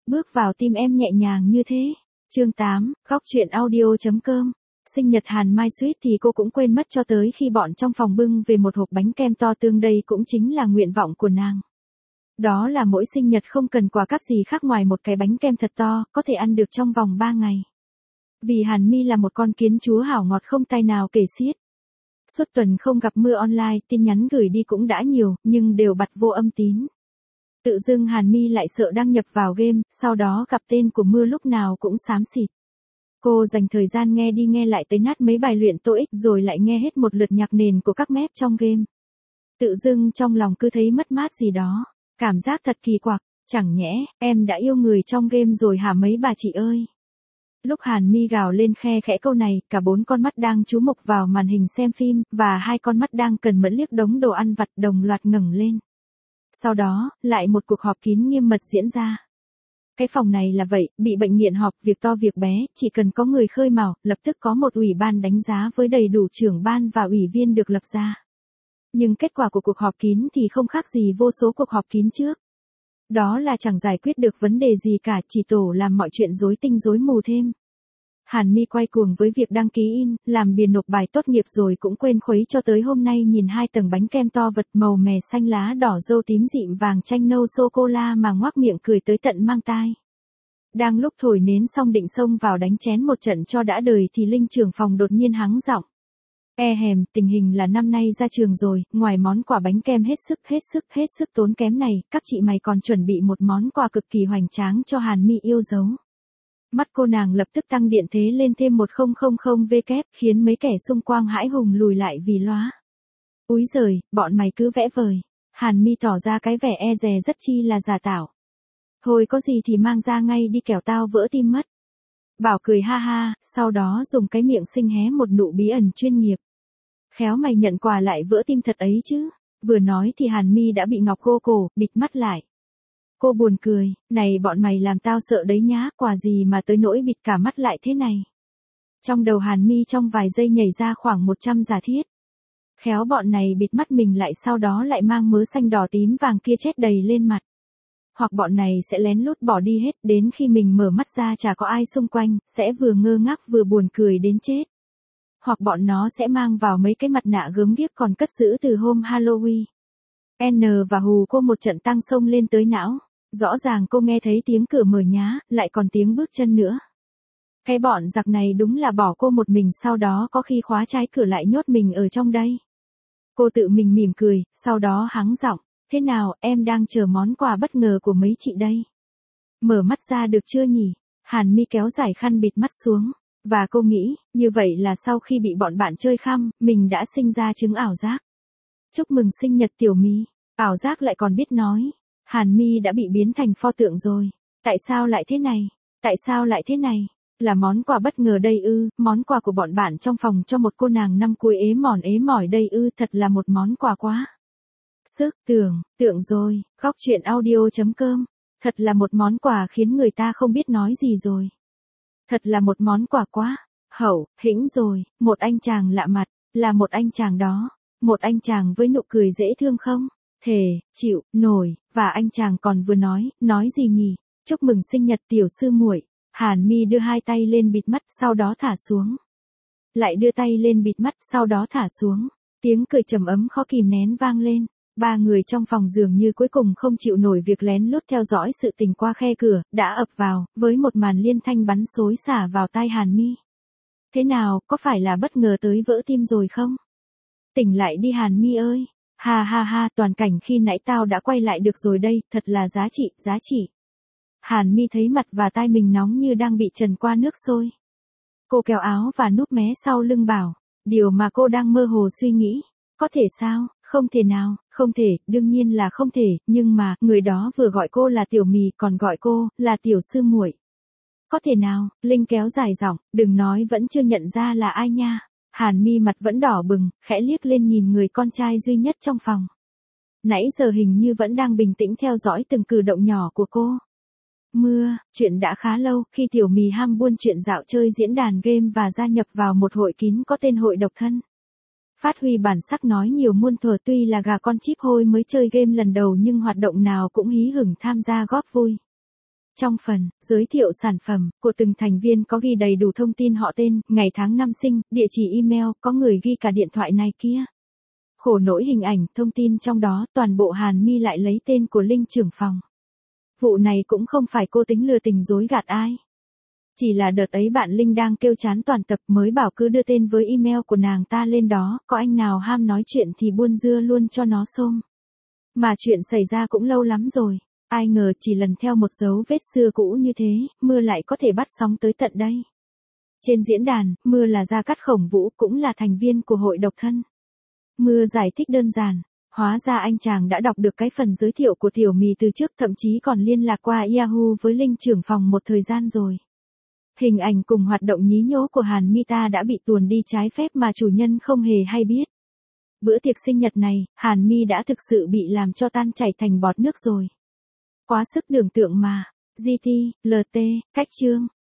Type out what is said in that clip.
bước vào tim em nhẹ nhàng như thế. Chương 8, góc truyện audio.com. Sinh nhật Hàn Mai suýt thì cô cũng quên mất cho tới khi bọn trong phòng bưng về một hộp bánh kem to tương, đây cũng chính là nguyện vọng của nàng. Đó là mỗi sinh nhật không cần quà cáp gì khác ngoài một cái bánh kem thật to, có thể ăn được trong vòng 3 ngày. Vì Hàn Mi là một con kiến chúa hảo ngọt không tay nào kể xiết. Suốt tuần không gặp mưa online, tin nhắn gửi đi cũng đã nhiều, nhưng đều bật vô âm tín. Tự dưng Hàn Mi lại sợ đăng nhập vào game, sau đó gặp tên của mưa lúc nào cũng xám xịt. Cô dành thời gian nghe đi nghe lại tới nát mấy bài luyện TOEIC rồi lại nghe hết một lượt nhạc nền của các mép trong game. Tự dưng trong lòng cứ thấy mất mát gì đó, cảm giác thật kỳ quặc, chẳng nhẽ em đã yêu người trong game rồi hả mấy bà chị ơi. Lúc Hàn Mi gào lên khe khẽ câu này, cả 4 con mắt đang chú mục vào màn hình xem phim, và 2 con mắt đang cần mẫn liếc đống đồ ăn vặt đồng loạt ngẩng lên. Sau đó, lại một cuộc họp kín nghiêm mật diễn ra. Cái phòng này là vậy, bị bệnh nghiện họp việc to việc bé, chỉ cần có người khơi mào, lập tức có một ủy ban đánh giá với đầy đủ trưởng ban và ủy viên được lập ra. Nhưng kết quả của cuộc họp kín thì không khác gì vô số cuộc họp kín trước. Đó là chẳng giải quyết được vấn đề gì cả, chỉ tổ làm mọi chuyện rối tinh rối mù thêm. Hàn Mi quay cuồng với việc đăng ký in, làm biên nộp bài tốt nghiệp rồi cũng quên khuấy cho tới hôm nay nhìn 2 tầng bánh kem to vật màu mè xanh lá đỏ dâu tím dịm vàng chanh nâu sô-cô-la mà ngoác miệng cười tới tận mang tai. Đang lúc thổi nến xong định xông vào đánh chén một trận cho đã đời thì Linh trưởng phòng đột nhiên hắng giọng. Tình hình là năm nay ra trường rồi, ngoài món quà bánh kem hết sức tốn kém này, các chị mày còn chuẩn bị một món quà cực kỳ hoành tráng cho Hàn Mi yêu dấu. Mắt cô nàng lập tức tăng điện thế lên thêm 1000W, khiến mấy kẻ xung quanh hãi hùng lùi lại vì lóa. Úi giời, bọn mày cứ vẽ vời. Hàn Mi tỏ ra cái vẻ e dè rất chi là giả tạo. Thôi có gì thì mang ra ngay đi kẻo tao vỡ tim mất. Bảo cười ha ha, sau đó dùng cái miệng xinh hé một nụ bí ẩn chuyên nghiệp. Khéo mày nhận quà lại vỡ tim thật ấy chứ. Vừa nói thì Hàn Mi đã bị ngọc cô cổ, bịt mắt lại. Cô buồn cười, này bọn mày làm tao sợ đấy nhá, quà gì mà tới nỗi bịt cả mắt lại thế này. Trong đầu Hàn Mi trong vài giây nhảy ra khoảng 100 giả thiết. Khéo bọn này bịt mắt mình lại sau đó lại mang mớ xanh đỏ tím vàng kia chết đầy lên mặt. Hoặc bọn này sẽ lén lút bỏ đi hết, đến khi mình mở mắt ra chả có ai xung quanh, sẽ vừa ngơ ngác vừa buồn cười đến chết. Hoặc bọn nó sẽ mang vào mấy cái mặt nạ gớm ghiếc còn cất giữ từ hôm Halloween. Và hù cô một trận tăng xông lên tới não. Rõ ràng cô nghe thấy tiếng cửa mở nhá, lại còn tiếng bước chân nữa. Cái bọn giặc này đúng là bỏ cô một mình, sau đó có khi khóa trái cửa lại nhốt mình ở trong đây. Cô tự mình mỉm cười, sau đó hắng giọng, thế nào, em đang chờ món quà bất ngờ của mấy chị đây. Mở mắt ra được chưa nhỉ? Hàn Mi kéo giải khăn bịt mắt xuống, và cô nghĩ, như vậy là sau khi bị bọn bạn chơi khăm, mình đã sinh ra chứng ảo giác. Chúc mừng sinh nhật Tiểu Mi, ảo giác lại còn biết nói. Hàn Mi đã bị biến thành pho tượng rồi. Tại sao lại thế này? Tại sao lại thế này? Là món quà bất ngờ đây ư, món quà của bọn bạn trong phòng cho một cô nàng năm cuối ế mỏi đây ư, thật là một món quà quá. Sức tượng rồi, góc truyện audio.com. Thật là một món quà khiến người ta không biết nói gì rồi. Thật là một món quà quá hậu hĩnh rồi, một anh chàng lạ mặt, là một anh chàng đó, một anh chàng với nụ cười dễ thương không? Thề, chịu, nổi, và anh chàng còn vừa nói gì nhỉ? Chúc mừng sinh nhật tiểu sư muội. Hàn Mi đưa 2 tay lên bịt mắt, sau đó thả xuống. Lại đưa tay lên bịt mắt, sau đó thả xuống. Tiếng cười trầm ấm khó kìm nén vang lên. 3 người trong phòng dường như cuối cùng không chịu nổi việc lén lút theo dõi sự tình qua khe cửa, đã ập vào, với một màn liên thanh bắn xối xả vào tai Hàn Mi. Thế nào, có phải là bất ngờ tới vỡ tim rồi không? Tỉnh lại đi Hàn Mi ơi. Ha, toàn cảnh khi nãy tao đã quay lại được rồi đây, thật là giá trị. Hàn Mi thấy mặt và tai mình nóng như đang bị trần qua nước sôi. Cô kéo áo và núp mé sau lưng bảo, điều mà cô đang mơ hồ suy nghĩ. Có thể sao? Không thể nào, không thể, đương nhiên là không thể, nhưng mà, người đó vừa gọi cô là Tiểu Mì, còn gọi cô, là Tiểu Sư muội. Có thể nào? Linh kéo dài giọng, đừng nói vẫn chưa nhận ra là ai nha. Hàn Mi mặt vẫn đỏ bừng, khẽ liếc lên nhìn người con trai duy nhất trong phòng. Nãy giờ hình như vẫn đang bình tĩnh theo dõi từng cử động nhỏ của cô. Chuyện đã khá lâu, khi Tiểu Mì ham buôn chuyện dạo chơi diễn đàn game và gia nhập vào một hội kín có tên hội độc thân. Phát huy bản sắc nói nhiều muôn thuở, tuy là gà con chíp hôi mới chơi game lần đầu nhưng hoạt động nào cũng hí hửng tham gia góp vui. Trong phần giới thiệu sản phẩm của từng thành viên có ghi đầy đủ thông tin họ tên, ngày tháng năm sinh, địa chỉ email, có người ghi cả điện thoại này kia. Khổ nỗi hình ảnh, thông tin trong đó, toàn bộ Hàn Mi lại lấy tên của Linh trưởng phòng. Vụ này cũng không phải cô tính lừa tình dối gạt ai. Chỉ là đợt ấy bạn Linh đang kêu chán toàn tập mới bảo cứ đưa tên với email của nàng ta lên đó, có anh nào ham nói chuyện thì buôn dưa luôn cho nó xôm. Mà chuyện xảy ra cũng lâu lắm rồi. Ai ngờ chỉ lần theo một dấu vết xưa cũ như thế, Mưa lại có thể bắt sóng tới tận đây. Trên diễn đàn, Mưa là Gia Cát Khổng Vũ, cũng là thành viên của hội độc thân. Mưa giải thích đơn giản, hóa ra anh chàng đã đọc được cái phần giới thiệu của Tiểu Mì từ trước, thậm chí còn liên lạc qua Yahoo với Linh trưởng phòng một thời gian rồi. Hình ảnh cùng hoạt động nhí nhố của Hàn Mi ta đã bị tuồn đi trái phép mà chủ nhân không hề hay biết. Bữa tiệc sinh nhật này, Hàn Mi đã thực sự bị làm cho tan chảy thành bọt nước rồi. Quá sức tưởng tượng mà. GT, LT, khách trương.